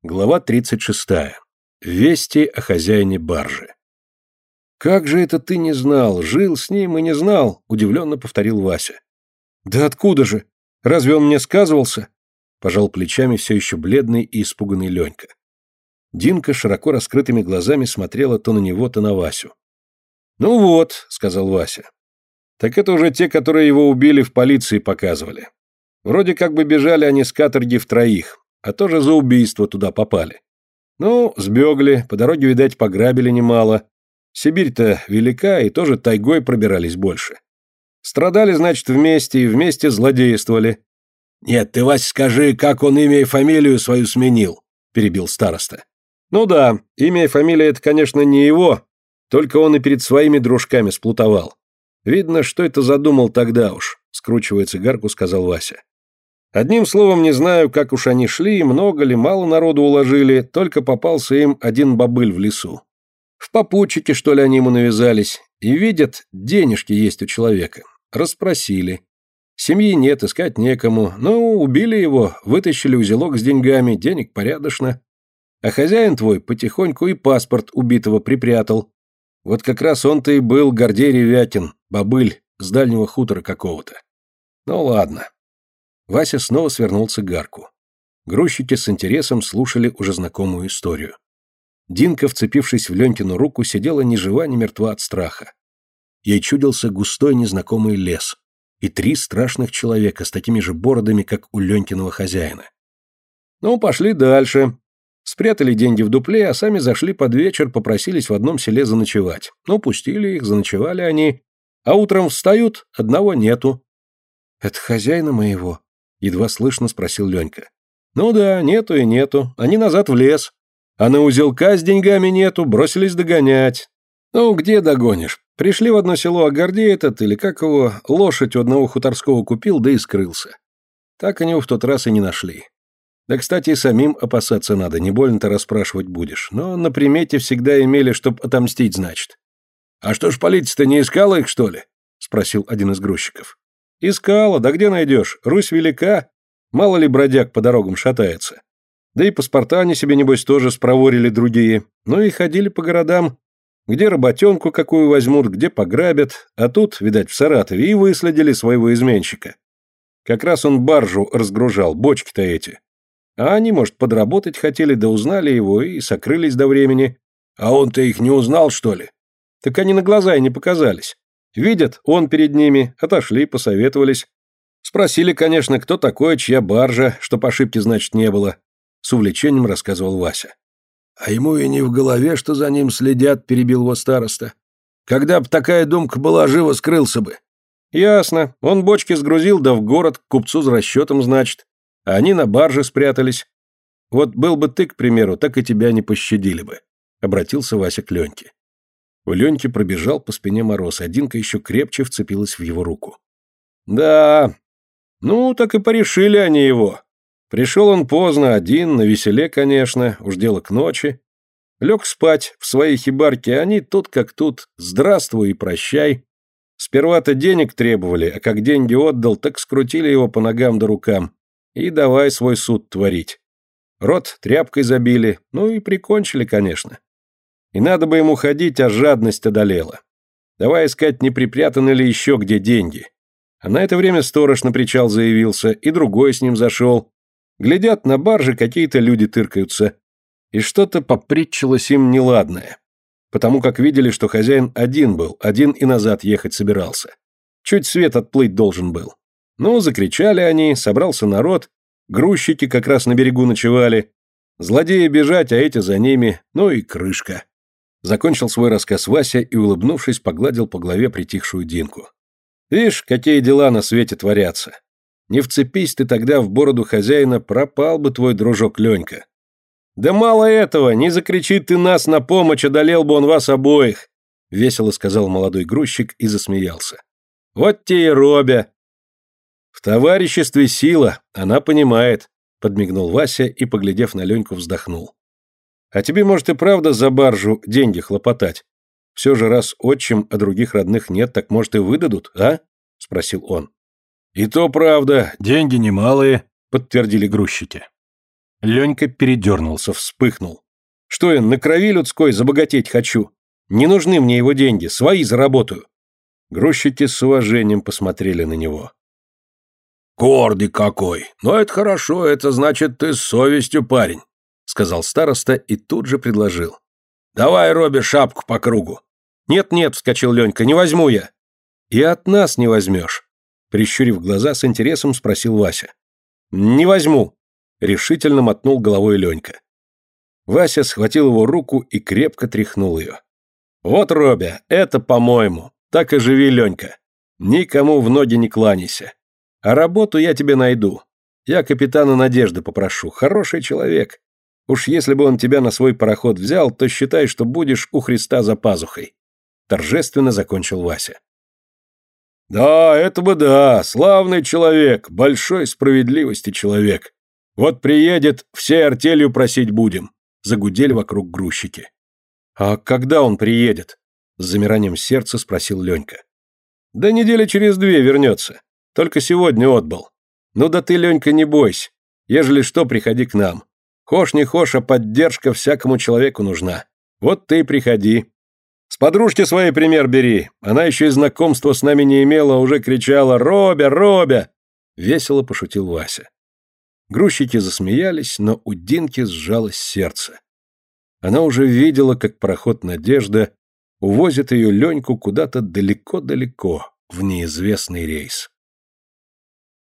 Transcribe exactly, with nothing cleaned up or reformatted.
Глава тридцать шестая. Вести о хозяине баржи. «Как же это ты не знал? Жил с ним и не знал?» – удивленно повторил Вася. «Да откуда же? Разве он мне сказывался?» – пожал плечами все еще бледный и испуганный Ленька. Динка широко раскрытыми глазами смотрела то на него, то на Васю. «Ну вот», – сказал Вася. «Так это уже те, которые его убили, в полиции показывали. Вроде как бы бежали они с каторги втроих, а тоже за убийство туда попали. Ну, сбегли, по дороге, видать, пограбили немало. Сибирь-то велика, и тоже тайгой пробирались больше. Страдали, значит, вместе, и вместе злодействовали». «Нет, ты, Вась, скажи, как он имя и фамилию свою сменил?» – перебил староста. «Ну да, имя и фамилия – это, конечно, не его, только он и перед своими дружками сплутовал. Видно, что это задумал тогда уж», – скручивая цигарку, сказал Вася. «Одним словом, не знаю, как уж они шли, много ли, мало народу уложили, только попался им один бобыль в лесу. В попутчике, что ли, они ему навязались, и видят, денежки есть у человека. Расспросили. Семьи нет, искать некому, ну, убили его, вытащили узелок с деньгами, денег порядочно. А хозяин твой потихоньку и паспорт убитого припрятал. Вот как раз он-то и был Гордей Ревякин, бобыль, с дальнего хутора какого-то. Ну ладно». Вася снова свернул цигарку. Грузчики с интересом слушали уже знакомую историю. Динка, вцепившись в Ленькину руку, сидела ни жива, ни мертва от страха. Ей чудился густой незнакомый лес и три страшных человека с такими же бородами, как у Ленькиного хозяина. Ну, пошли дальше. Спрятали деньги в дупле, а сами зашли под вечер, попросились в одном селе заночевать. Ну, пустили их, заночевали они. А утром встают, одного нету. «Это хозяина моего?» — едва слышно спросил Ленька. «Ну да, нету и нету. Они назад в лес. А на узелка с деньгами нету, бросились догонять. Ну, где догонишь? Пришли в одно село, а Гордей этот, или как его, лошадь у одного хуторского купил, да и скрылся. Так они его в тот раз и не нашли. Да, кстати, и самим опасаться надо, не больно-то расспрашивать будешь. Но на примете всегда имели, чтоб отомстить, значит». «А что ж полиция-то не искала их, что ли?» — спросил один из грузчиков. «Искала, да где найдешь? Русь велика, мало ли бродяг по дорогам шатается. Да и паспорта они себе, небось, тоже спроворили другие. Ну и ходили по городам, где работенку какую возьмут, где пограбят, а тут, видать, в Саратове, и выследили своего изменщика. Как раз он баржу разгружал, бочки-то эти. А они, может, подработать хотели, да узнали его и сокрылись до времени». «А он-то их не узнал, что ли?» «Так они на глаза и не показались. Видят, он перед ними, отошли, посоветовались. Спросили, конечно, кто такой, чья баржа, чтоб ошибки, значит, не было», — с увлечением рассказывал Вася. «А ему и не в голове, что за ним следят», — перебил его староста. «Когда б такая думка была, живо скрылся бы». «Ясно. Он бочки сгрузил, да в город, к купцу с расчетом, значит. А они на барже спрятались. Вот был бы ты, к примеру, так и тебя не пощадили бы», — обратился Вася к Леньке. У Леньки пробежал по спине мороз, а Динка еще крепче вцепилась в его руку. «Да, ну, так и порешили они его. Пришел он поздно, один, навеселе, конечно, уж дело к ночи. Лег спать в своей хибарке, а они тут как тут, здравствуй и прощай. Сперва-то денег требовали, а как деньги отдал, так скрутили его по ногам да рукам. И давай свой суд творить. Рот тряпкой забили, ну и прикончили, конечно. И надо бы ему ходить, а жадность одолела. Давай искать, не припрятаны ли еще где деньги. А на это время сторож на причал заявился, и другой с ним зашел. Глядят, на барже какие-то люди тыркаются. И что-то попритчилось им неладное. Потому как видели, что хозяин один был, один и назад ехать собирался. Чуть свет отплыть должен был. Ну, закричали они, собрался народ, грузчики как раз на берегу ночевали. Злодеи бежать, а эти за ними, ну и крышка. Закончил свой рассказ Вася и, улыбнувшись, погладил по голове притихшую Динку. «Видишь, какие дела на свете творятся. Не вцепись ты тогда в бороду хозяина, пропал бы твой дружок Ленька. Да мало этого, не закричи ты нас на помощь, одолел бы он вас обоих», — весело сказал молодой грузчик и засмеялся. «Вот те и робя». «В товариществе сила, она понимает», — подмигнул Вася и, поглядев на Леньку, вздохнул. «А тебе, может, и правда за баржу деньги хлопотать? Все же раз отчим, а других родных нет, так, может, и выдадут, а?» — спросил он. «И то правда, деньги немалые», — подтвердили грузчики. Ленька передернулся, вспыхнул. Что я, на крови людской забогатеть хочу? Не нужны мне его деньги, свои заработаю. Грузчики с уважением посмотрели на него. «Гордый какой! Но это хорошо, это значит, ты с совестью, парень», — сказал староста и тут же предложил. «Давай, Робби, шапку по кругу». «Нет-нет», — вскочил Ленька, — «не возьму я». «И от нас не возьмешь», — прищурив глаза, с интересом спросил Вася. «Не возьму», — решительно мотнул головой Ленька. Вася схватил его руку и крепко тряхнул ее. «Вот, Робя, это по-моему. Так и живи, Ленька. Никому в ноги не кланяйся. А работу я тебе найду. Я капитана Надежды попрошу. Хороший человек. Уж если бы он тебя на свой пароход взял, то считай, что будешь у Христа за пазухой». Торжественно закончил Вася. «Да, это бы да, славный человек, большой справедливости человек. Вот приедет, всей артелью просить будем», — загудели вокруг грузчики. «А когда он приедет?» — с замиранием сердца спросил Ленька. «Да недели через две вернется. Только сегодня отбыл. Ну да ты, Ленька, не бойся. Ежели что, приходи к нам. Хошь не хошь, а поддержка всякому человеку нужна. Вот ты и приходи. С подружки своей пример бери. Она еще и знакомства с нами не имела, уже кричала «Робя, Робя!» Весело пошутил Вася. Грузчики засмеялись, но у Динки сжалось сердце. Она уже видела, как пароход «Надежда» увозит ее Леньку куда-то далеко-далеко в неизвестный рейс.